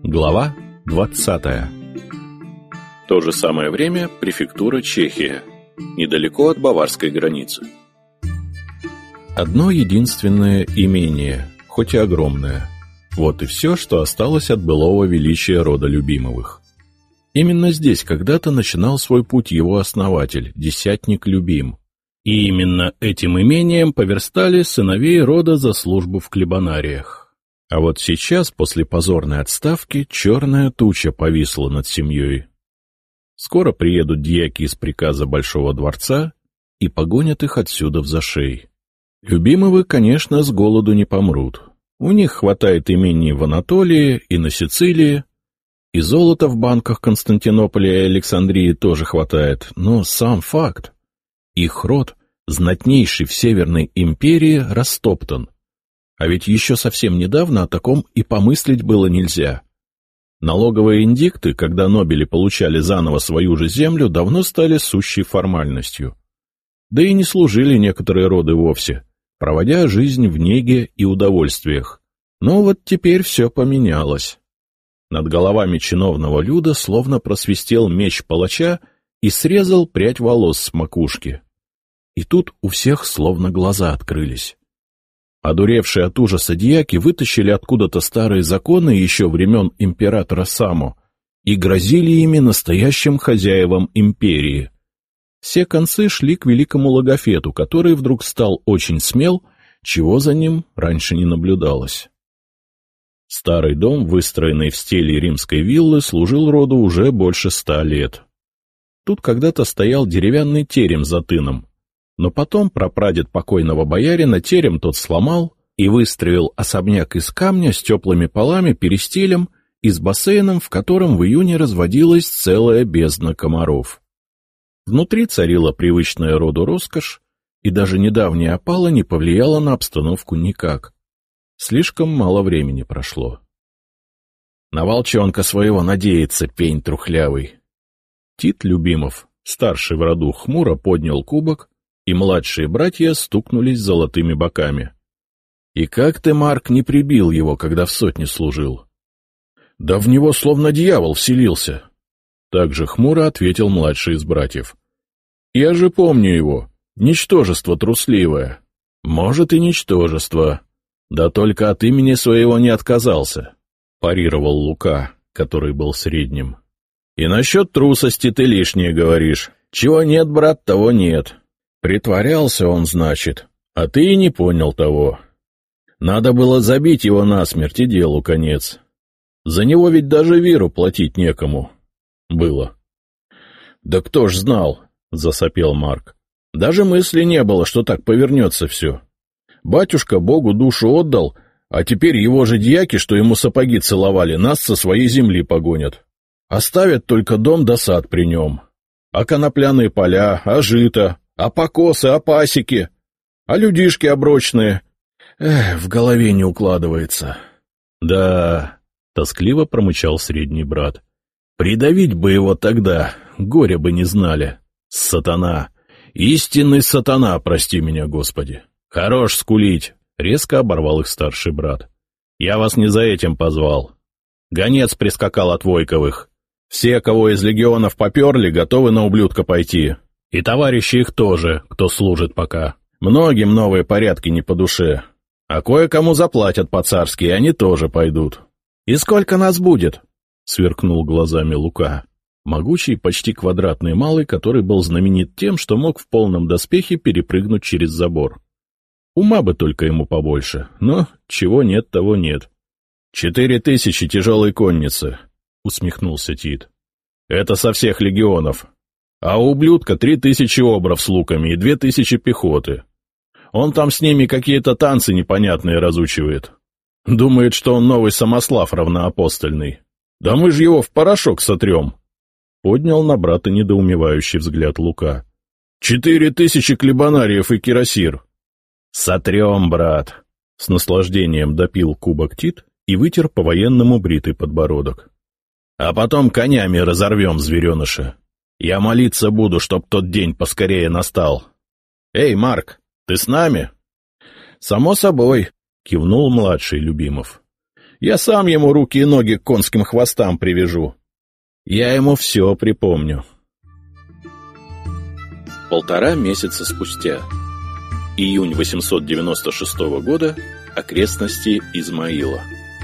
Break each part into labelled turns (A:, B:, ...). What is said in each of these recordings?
A: Глава 20. То же самое время префектура Чехия, недалеко от баварской границы. Одно единственное имение, хоть и огромное. Вот и все, что осталось от былого величия рода Любимовых. Именно здесь когда-то начинал свой путь его основатель, десятник Любим. И именно этим имением поверстали сыновей рода за службу в клебанариях. А вот сейчас, после позорной отставки, черная туча повисла над семьей. Скоро приедут дьяки из приказа Большого дворца и погонят их отсюда в зашей. Любимовы, конечно, с голоду не помрут. У них хватает имений в Анатолии и на Сицилии, и золота в банках Константинополя и Александрии тоже хватает, но сам факт. Их род, знатнейший в Северной империи, растоптан. А ведь еще совсем недавно о таком и помыслить было нельзя. Налоговые индикты, когда нобели получали заново свою же землю, давно стали сущей формальностью. Да и не служили некоторые роды вовсе, проводя жизнь в неге и удовольствиях. Но вот теперь все поменялось. Над головами чиновного люда словно просвистел меч палача и срезал прядь волос с макушки. И тут у всех словно глаза открылись. Одуревшие от ужаса дьяки вытащили откуда-то старые законы еще времен императора Само и грозили ими настоящим хозяевам империи. Все концы шли к великому Логофету, который вдруг стал очень смел, чего за ним раньше не наблюдалось. Старый дом, выстроенный в стиле римской виллы, служил роду уже больше 100 лет. Тут когда-то стоял деревянный терем за тыном, но потом прапрадед покойного боярина терем тот сломал и выстроил особняк из камня с теплыми полами, перестилем и с бассейном, в котором в июне разводилась целая бездна комаров. Внутри царила привычная роду роскошь, и даже недавняя опала не повлияла на обстановку никак. Слишком мало времени прошло. На волчонка своего надеется пень трухлявый. Тит Любимов, старший в роду, хмуро поднял кубок, и младшие братья стукнулись золотыми боками. — И как ты, Марк, не прибил его, когда в сотне служил? — Да в него словно дьявол вселился. Так же хмуро ответил младший из братьев. — Я же помню его. Ничтожество трусливое. — Может, и ничтожество. Да только от имени своего не отказался, — парировал Лука, который был средним. — И насчет трусости ты лишнее говоришь. Чего нет, брат, того нет. Притворялся он, значит, а ты и не понял того. Надо было забить его насмерть, и делу конец. За него ведь даже виру платить некому было. — Да кто ж знал, — засопел Марк. — Даже мысли не было, что так повернется все. Батюшка Богу душу отдал, а теперь его же дьяки, что ему сапоги целовали, нас со своей земли погонят. Оставят только дом да сад при нем. А конопляные поля, а жито, а покосы, а пасеки, а людишки оброчные. В голове не укладывается. — Да, — тоскливо промычал средний брат. — Придавить бы его тогда, горя бы не знали. Сатана! Истинный сатана, прости меня, Господи! Хорош скулить! — резко оборвал их старший брат. — Я вас не за этим позвал. Гонец прискакал от Войковых. Все, кого из легионов поперли, готовы на ублюдка пойти. И товарищи их тоже, кто служит пока. Многим новые порядки не по душе. А кое-кому заплатят по-царски, и они тоже пойдут. — И сколько нас будет? — сверкнул глазами Лука. Могучий, почти квадратный малый, который был знаменит тем, что мог в полном доспехе перепрыгнуть через забор. Ума бы только ему побольше, но чего нет, того нет. — 4000 тяжелой конницы, — усмехнулся Тит. — Это со всех легионов. А у ублюдка 3000 обров с луками и 2000 пехоты. Он там с ними какие-то танцы непонятные разучивает. Думает, что он новый Самослав равноапостольный. Да мы же его в порошок сотрем. Поднял на брата недоумевающий взгляд Лука. 4000 клебанариев и кирасир. Сотрем, брат. С наслаждением допил кубок Тит и вытер по-военному бритый подбородок. А потом конями разорвем звереныша. Я молиться буду, чтоб тот день поскорее настал. Эй, Марк, ты с нами? — Само собой, — кивнул младший Любимов. Я сам ему руки и ноги к конским хвостам привяжу. Я ему все припомню. 1,5 месяца спустя. Июнь 896 года. Окрестности Измаила.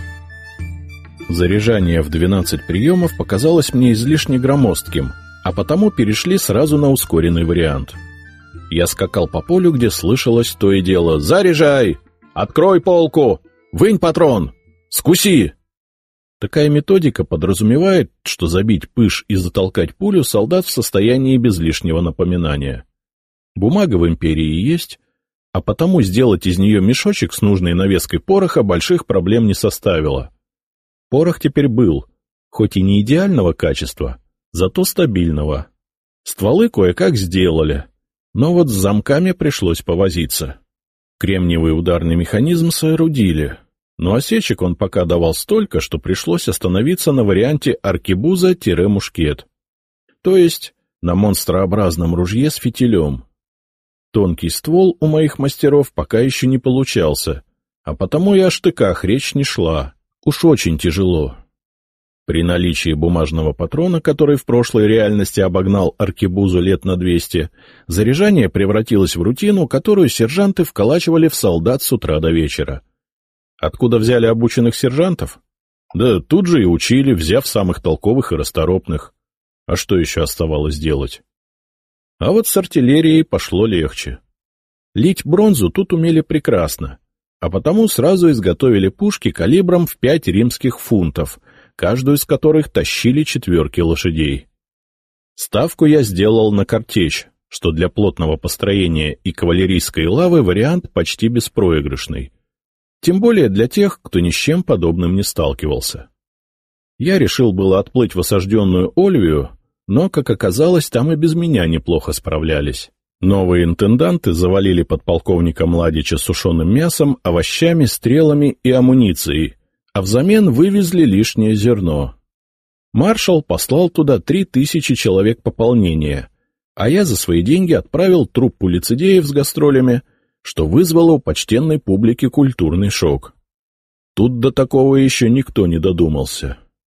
A: Заряжание в 12 приемов показалось мне излишне громоздким, а потому перешли сразу на ускоренный вариант. Я скакал по полю, где слышалось то и дело: «Заряжай! Открой полку! Вынь патрон! Скуси!» Такая методика подразумевает, что забить пыш и затолкать пулю солдат в состоянии без лишнего напоминания. Бумага в империи есть, а потому сделать из нее мешочек с нужной навеской пороха больших проблем не составило. Порох теперь был, хоть и не идеального качества, зато стабильного. Стволы кое-как сделали, но вот с замками пришлось повозиться. Кремниевый ударный механизм соорудили, но осечек он пока давал столько, что пришлось остановиться на варианте аркебуза-мушкет, то есть на монстрообразном ружье с фитилем. Тонкий ствол у моих мастеров пока еще не получался, а потому и о штыках речь не шла, уж очень тяжело. При наличии бумажного патрона, который в прошлой реальности обогнал аркебузу лет на 200, заряжание превратилось в рутину, которую сержанты вколачивали в солдат с утра до вечера. Откуда взяли обученных сержантов? Да тут же и учили, взяв самых толковых и расторопных. А что еще оставалось делать? А вот с артиллерией пошло легче. Лить бронзу тут умели прекрасно, а потому сразу изготовили пушки калибром в 5 римских фунтов, каждую из которых тащили 4 лошадей. Ставку я сделал на картечь, что для плотного построения и кавалерийской лавы вариант почти беспроигрышный. Тем более для тех, кто ни с чем подобным не сталкивался. Я решил было отплыть в осажденную Ольвию, но, как оказалось, там и без меня неплохо справлялись. Новые интенданты завалили подполковника Младича сушеным мясом, овощами, стрелами и амуницией, а взамен вывезли лишнее зерно. Маршал послал туда 3000 человек пополнения, а я за свои деньги отправил труппу лицедеев с гастролями, что вызвало у почтенной публики культурный шок. Тут до такого еще никто не додумался.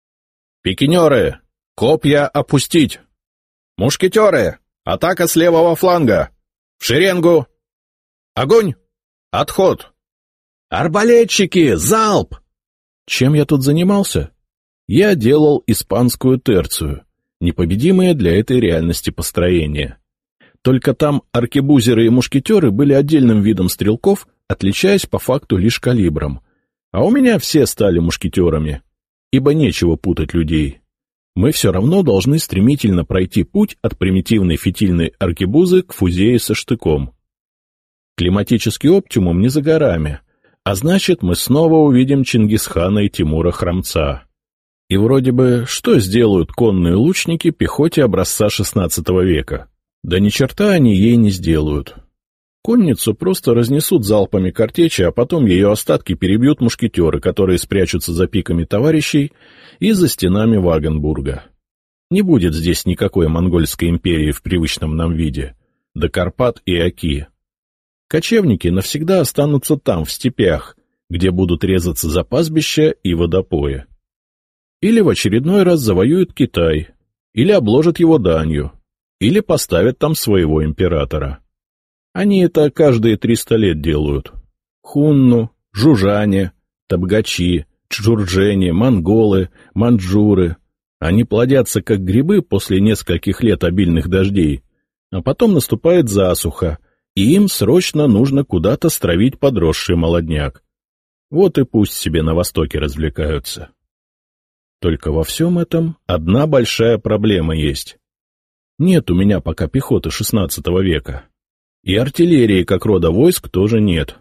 A: «Пикинеры! Копья опустить! Мушкетеры! Атака с левого фланга! В шеренгу! Огонь! Отход! Арбалетчики! Залп!» Чем я тут занимался? Я делал испанскую терцию, непобедимое для этой реальности построение. Только там аркебузеры и мушкетеры были отдельным видом стрелков, отличаясь по факту лишь калибром. А у меня все стали мушкетерами, ибо нечего путать людей. Мы все равно должны стремительно пройти путь от примитивной фитильной аркебузы к фузее со штыком. Климатический оптимум не за горами, а значит, мы снова увидим Чингисхана и Тимура Храмца. И вроде бы, что сделают конные лучники пехоте образца XVI века? Да ни черта они ей не сделают. Конницу просто разнесут залпами картечи, а потом ее остатки перебьют мушкетеры, которые спрячутся за пиками товарищей и за стенами Вагенбурга. Не будет здесь никакой монгольской империи в привычном нам виде, до Карпат и Оки. Кочевники навсегда останутся там, в степях, где будут резаться за пастбища и водопои. Или в очередной раз завоюют Китай, или обложат его данью, или поставят там своего императора. Они это каждые 300 лет делают. Хунну, жужане, табгачи, чжурджени, монголы, маньчжуры. Они плодятся как грибы после нескольких лет обильных дождей, а потом наступает засуха, и им срочно нужно куда-то стравить подросший молодняк. Вот и пусть себе на Востоке развлекаются. Только во всем этом одна большая проблема есть. Нет у меня пока пехоты XVI века. И артиллерии как рода войск тоже нет.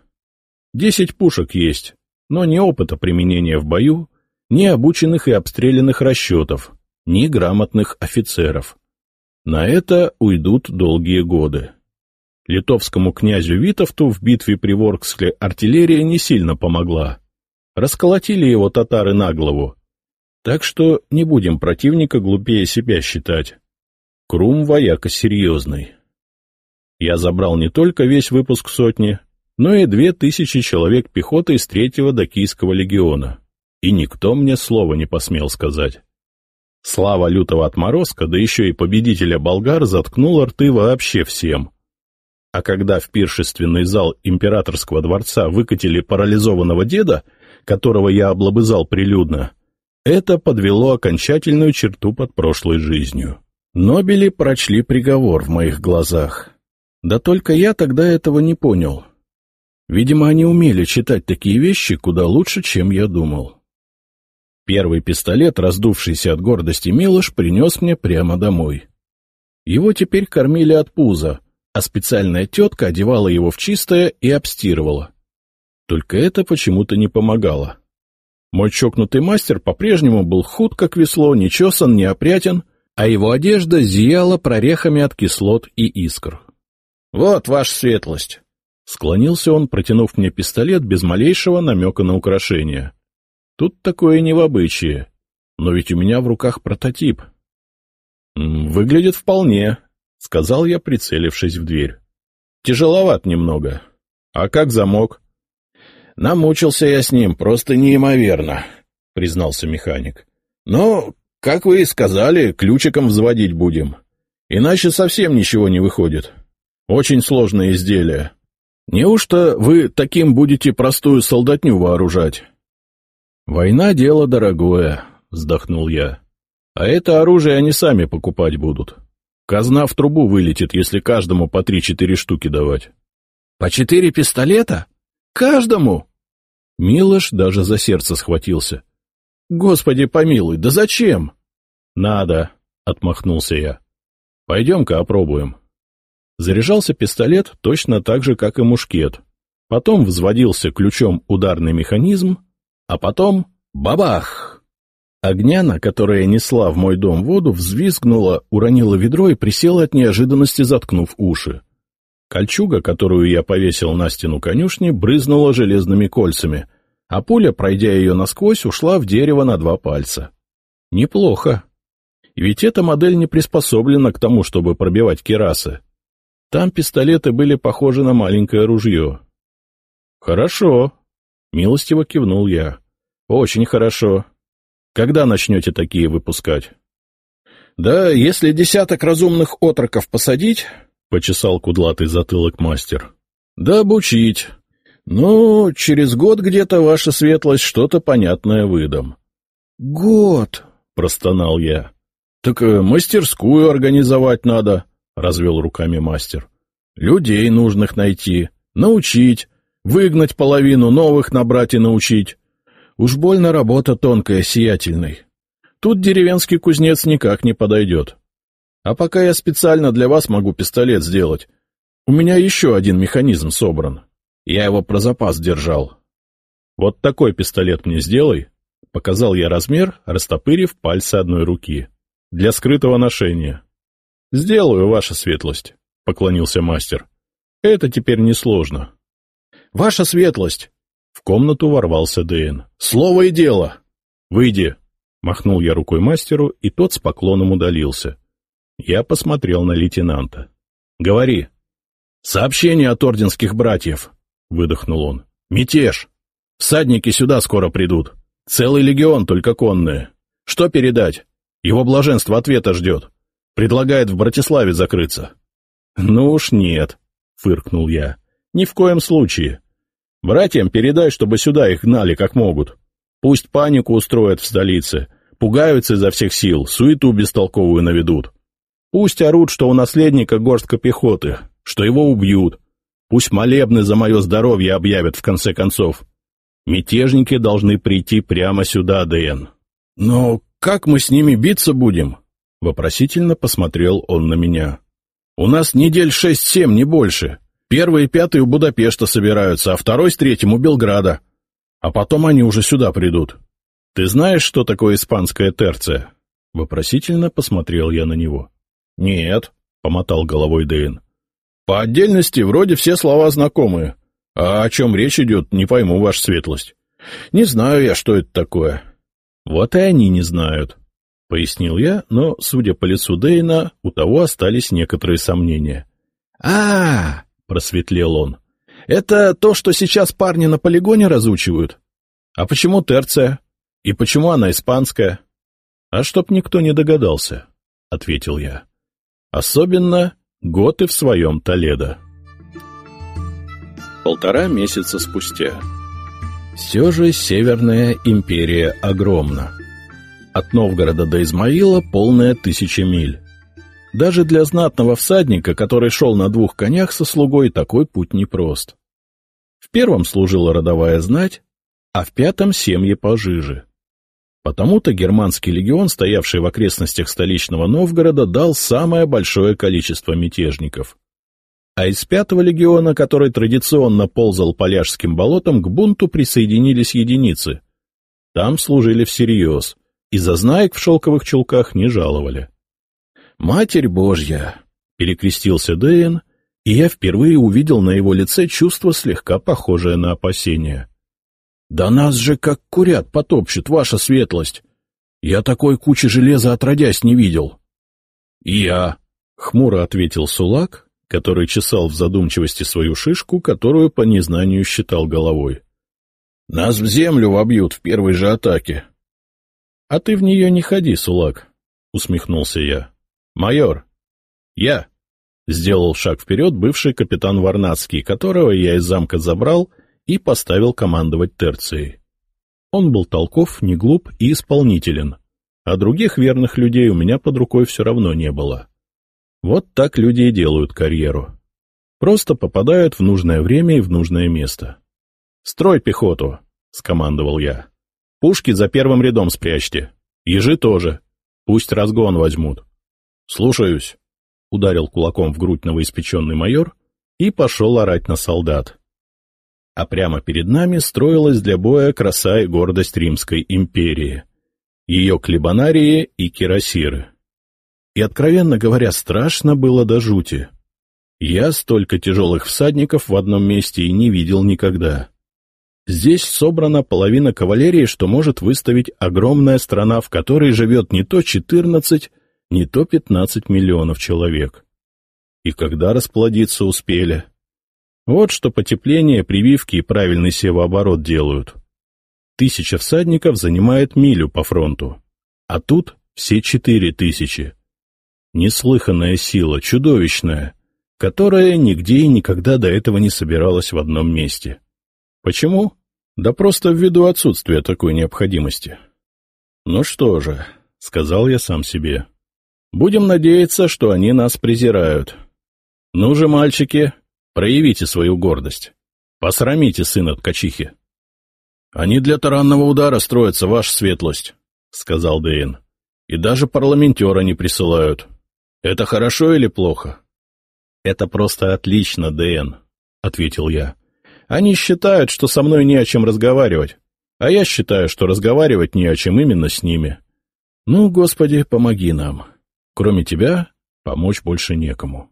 A: 10 пушек есть, но ни опыта применения в бою, ни обученных и обстрелянных расчетов, ни грамотных офицеров. На это уйдут долгие годы. Литовскому князю Витовту в битве при Ворксле артиллерия не сильно помогла. Расколотили его татары на голову. Так что не будем противника глупее себя считать. Крум вояка серьезный. Я забрал не только весь выпуск сотни, но и 2000 человек пехоты из 3-го Дакийского легиона. и никто мне слова не посмел сказать. Слава лютого отморозка, да еще и победителя болгар, заткнула рты вообще всем. А когда в пиршественный зал императорского дворца выкатили парализованного деда, которого я облобызал прилюдно, это подвело окончательную черту под прошлой жизнью. Нобели прочли приговор в моих глазах. Да только я тогда этого не понял. Видимо, они умели читать такие вещи куда лучше, чем я думал. Первый пистолет, раздувшийся от гордости Милош, принес мне прямо домой. Его теперь кормили от пуза, а специальная тетка одевала его в чистое и обстирывала. Только это почему-то не помогало. Мой чокнутый мастер по-прежнему был худ, как весло, не чесан, не опрятен, а его одежда зияла прорехами от кислот и искр. — Вот, ваша светлость! — склонился он, протянув мне пистолет без малейшего намека на украшение. Тут такое не в обычае, но ведь у меня в руках прототип. — Выглядит вполне, — сказал я, прицелившись в дверь. — Тяжеловат немного. А как замок? — Намучился я с ним, просто неимоверно, — признался механик. — Но, как вы и сказали, ключиком взводить будем. Иначе совсем ничего не выходит. Очень сложное изделие. Неужто вы таким будете простую солдатню вооружать? — Война — дело дорогое, — вздохнул я. — А это оружие они сами покупать будут. Казна в трубу вылетит, если каждому по 3-4 штуки давать. — По 4 пистолета? Каждому? Милош даже за сердце схватился. — Господи помилуй, да зачем? — Надо, — отмахнулся я. — Пойдем-ка опробуем. Заряжался пистолет точно так же, как и мушкет. Потом взводился ключом ударный механизм, а потом — бабах! Огняна, которая несла в мой дом воду, взвизгнула, уронила ведро и присела от неожиданности, заткнув уши. Кольчуга, которую я повесил на стену конюшни, брызнула железными кольцами, а пуля, пройдя ее насквозь, ушла в дерево на 2 пальца. Неплохо. Ведь эта модель не приспособлена к тому, чтобы пробивать кирасы. Там пистолеты были похожи на маленькое ружье. — Хорошо, — милостиво кивнул я. — Очень хорошо. Когда начнете такие выпускать? — Да если 10 разумных отроков посадить, — почесал кудлатый затылок мастер, — да обучить. Ну, через год где-то, ваша светлость, что-то понятное выдам. — Год, — простонал я. — Так мастерскую организовать надо, — развел руками мастер. — Людей нужных найти, научить, выгнать половину, новых набрать и научить. Уж больно работа тонкая, сиятельной. Тут деревенский кузнец никак не подойдет. А пока я специально для вас могу пистолет сделать. У меня еще один механизм собран. Я его про запас держал. Вот такой пистолет мне сделай, — показал я размер, растопырив пальцы одной руки. Для скрытого ношения. — Сделаю, ваша светлость, — поклонился мастер. — Это теперь несложно. — Ваша светлость! В комнату ворвался Дэйн. — Слово и дело! — Выйди! — махнул я рукой мастеру, и тот с поклоном удалился. Я посмотрел на лейтенанта. — Говори. — Сообщение от орденских братьев, — выдохнул он. — Мятеж! Всадники сюда скоро придут. Целый легион, только конные. Что передать? Его блаженство ответа ждет. Предлагает в Братиславе закрыться. — Ну уж нет, — фыркнул я. — Ни в коем случае. Братьям передай, чтобы сюда их гнали как могут. Пусть панику устроят в столице, пугаются изо всех сил, суету бестолковую наведут. Пусть орут, что у наследника горстка пехоты, что его убьют. Пусть молебны за мое здоровье объявят в конце концов. Мятежники должны прийти прямо сюда, Дэйн. — Но как мы с ними биться будем? — вопросительно посмотрел он на меня. — У нас недель 6-7, не больше. 1 и 5 у Будапешта собираются, а 2 с 3 у Белграда. А потом они уже сюда придут. Ты знаешь, что такое испанская терция? Вопросительно посмотрел я на него. — Нет, — помотал головой Дэйн. — По отдельности вроде все слова знакомые. А о чем речь идет, не пойму, ваша светлость. Не знаю я, что это такое. — Вот и они не знают, — пояснил я, но, судя по лицу Дэйна, у того остались некоторые сомнения. — просветлел он. — Это то, что сейчас парни на полигоне разучивают? А почему терция? И почему она испанская? А чтоб никто не догадался, — ответил я. Особенно готы в своем Толедо. 1,5 месяца спустя. Все же Северная империя огромна. От Новгорода до Измаила полная 1000 миль. Даже для знатного всадника, который шел на 2 конях со слугой, такой путь непрост. В первом служила родовая знать, а в 5 семьи пожиже. Потому-то германский легион, стоявший в окрестностях столичного Новгорода, дал самое большое количество мятежников. А из 5-го легиона, который традиционно ползал по Ляжским болотам, к бунту присоединились единицы. Там служили всерьез, и за знаек в шелковых чулках не жаловали. «Матерь Божья!» — перекрестился Дэйн, и я впервые увидел на его лице чувство, слегка похожее на опасение. «Да нас же как курят потопчут, ваша светлость! Я такой кучи железа отродясь не видел!» «И я!» — хмуро ответил Сулак, который чесал в задумчивости свою шишку, которую по незнанию считал головой. «Нас в землю вобьют в первой же атаке!» «А ты в нее не ходи, Сулак!» — усмехнулся я. «Майор!» «Я!» — сделал шаг вперед бывший капитан Варнадский, которого я из замка забрал и поставил командовать терцией. Он был толков, не глуп и исполнителен, а других верных людей у меня под рукой все равно не было. Вот так люди и делают карьеру. Просто попадают в нужное время и в нужное место. «Строй пехоту!» — скомандовал я. «Пушки за первым рядом спрячьте. Ежи тоже. Пусть разгон возьмут». «Слушаюсь», — ударил кулаком в грудь новоиспеченный майор и пошел орать на солдат. А прямо перед нами строилась для боя краса и гордость Римской империи, ее клебанарии и кирасиры. И, откровенно говоря, страшно было до жути. Я столько тяжелых всадников в одном месте и не видел никогда. Здесь собрана половина кавалерии, что может выставить огромная страна, в которой живет не то 14, не то 15 миллионов человек. И когда расплодиться успели? Вот что потепление, прививки и правильный севооборот делают. 1000 всадников занимает милю по фронту, а тут все 4000. Неслыханная сила, чудовищная, которая нигде и никогда до этого не собиралась в одном месте. Почему? Да просто ввиду отсутствия такой необходимости. «Ну что же», — сказал я сам себе, — «будем надеяться, что они нас презирают. Ну же, мальчики, проявите свою гордость. Посрамите сына ткачихи». «Они для таранного удара строятся, ваша светлость», — сказал Дэйн. «И даже парламентера не присылают. Это хорошо или плохо?» «Это просто отлично, Дэйн», — ответил я. «Они считают, что со мной не о чем разговаривать, а я считаю, что разговаривать не о чем именно с ними. Ну, Господи, помоги нам. Кроме тебя, помочь больше некому».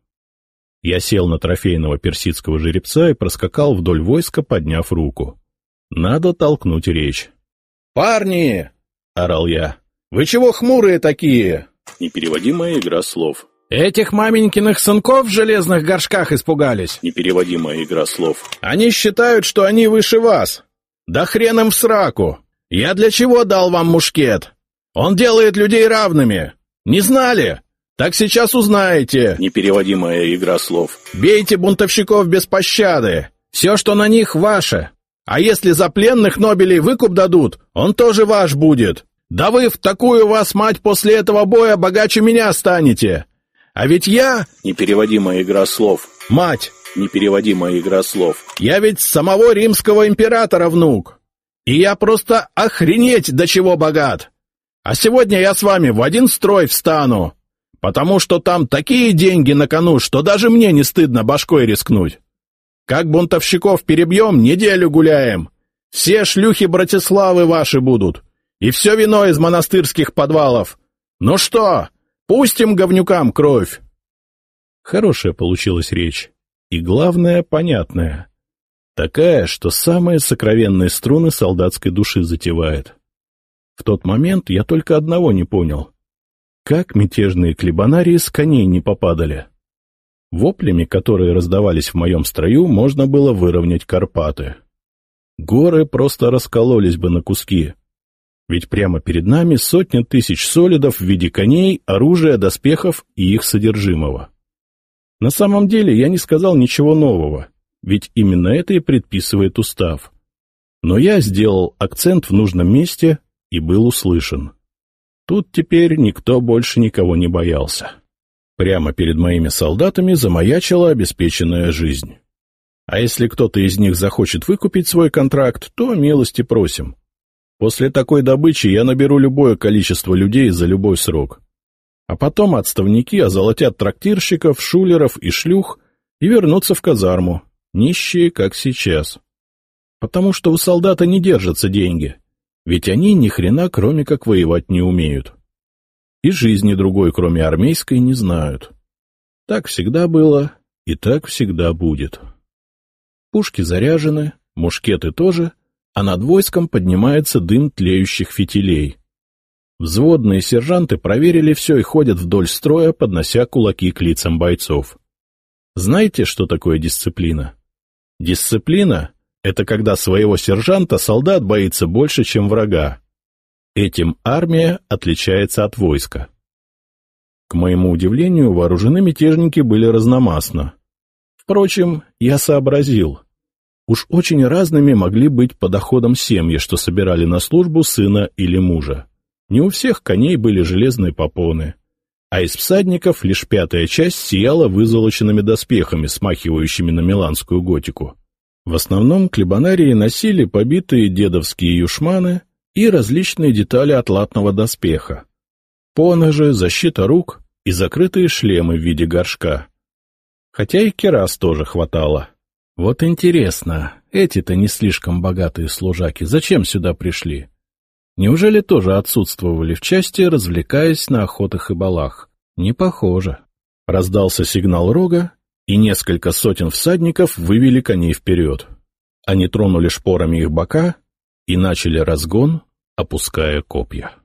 A: Я сел на трофейного персидского жеребца и проскакал вдоль войска, подняв руку. Надо толкнуть речь. «Парни!» — орал я. «Вы чего хмурые такие?» Непереводимая игра слов. «Этих маменькиных сынков в железных горшках испугались!» Непереводимая игра слов. «Они считают, что они выше вас! Да хрен им в сраку! Я для чего дал вам мушкет? Он делает людей равными! Не знали? Так сейчас узнаете!» Непереводимая игра слов. «Бейте бунтовщиков без пощады! Все, что на них, ваше! А если за пленных Нобелей выкуп дадут, он тоже ваш будет! Да вы в такую вас, мать, после этого боя богаче меня станете! А ведь я...» Непереводимая игра слов. «Мать!» Непереводимая игра слов. «Я ведь самого римского императора внук! И я просто охренеть до чего богат! А сегодня я с вами в один строй встану, потому что там такие деньги на кону, что даже мне не стыдно башкой рискнуть. Как бунтовщиков перебьем, неделю гуляем. Все шлюхи Братиславы ваши будут, и все вино из монастырских подвалов. Ну что, пустим говнюкам кровь?» Хорошая получилась речь, и, главное, понятная. Такая, что самые сокровенные струны солдатской души затевает. В тот момент я только одного не понял. Как мятежные клебанарии с коней не попадали? Воплями, которые раздавались в моем строю, можно было выровнять Карпаты. Горы просто раскололись бы на куски. Ведь прямо перед нами сотни тысяч солидов в виде коней, оружия, доспехов и их содержимого. На самом деле я не сказал ничего нового, ведь именно это и предписывает устав. Но я сделал акцент в нужном месте и был услышан. Тут теперь никто больше никого не боялся. Прямо перед моими солдатами замаячила обеспеченная жизнь. А если кто-то из них захочет выкупить свой контракт, то милости просим. После такой добычи я наберу любое количество людей за любой срок. А потом отставники озолотят трактирщиков, шулеров и шлюх и вернутся в казарму, нищие, как сейчас. Потому что у солдата не держатся деньги, ведь они ни хрена кроме как воевать не умеют. И жизни другой, кроме армейской, не знают. Так всегда было и так всегда будет. Пушки заряжены, мушкеты тоже, а над войском поднимается дым тлеющих фитилей. Взводные сержанты проверили все и ходят вдоль строя, поднося кулаки к лицам бойцов. Знаете, что такое дисциплина? Дисциплина — это когда своего сержанта солдат боится больше, чем врага. Этим армия отличается от войска. К моему удивлению, вооружены мятежники были разномастно. Впрочем, я сообразил. Уж очень разными могли быть по доходам семьи, что собирали на службу сына или мужа. Не у всех коней были железные попоны, а из всадников лишь 5-я часть сияла вызолоченными доспехами, смахивающими на миланскую готику. В основном клебанарии носили побитые дедовские юшманы и различные детали от латного доспеха, поножи, защита рук и закрытые шлемы в виде горшка. Хотя и кирас тоже хватало. Вот интересно, эти-то не слишком богатые служаки зачем сюда пришли? Неужели тоже отсутствовали в части, развлекаясь на охотах и балах? Не похоже. Раздался сигнал рога, и несколько сотен всадников вывели коней вперед. Они тронули шпорами их бока и начали разгон, опуская копья.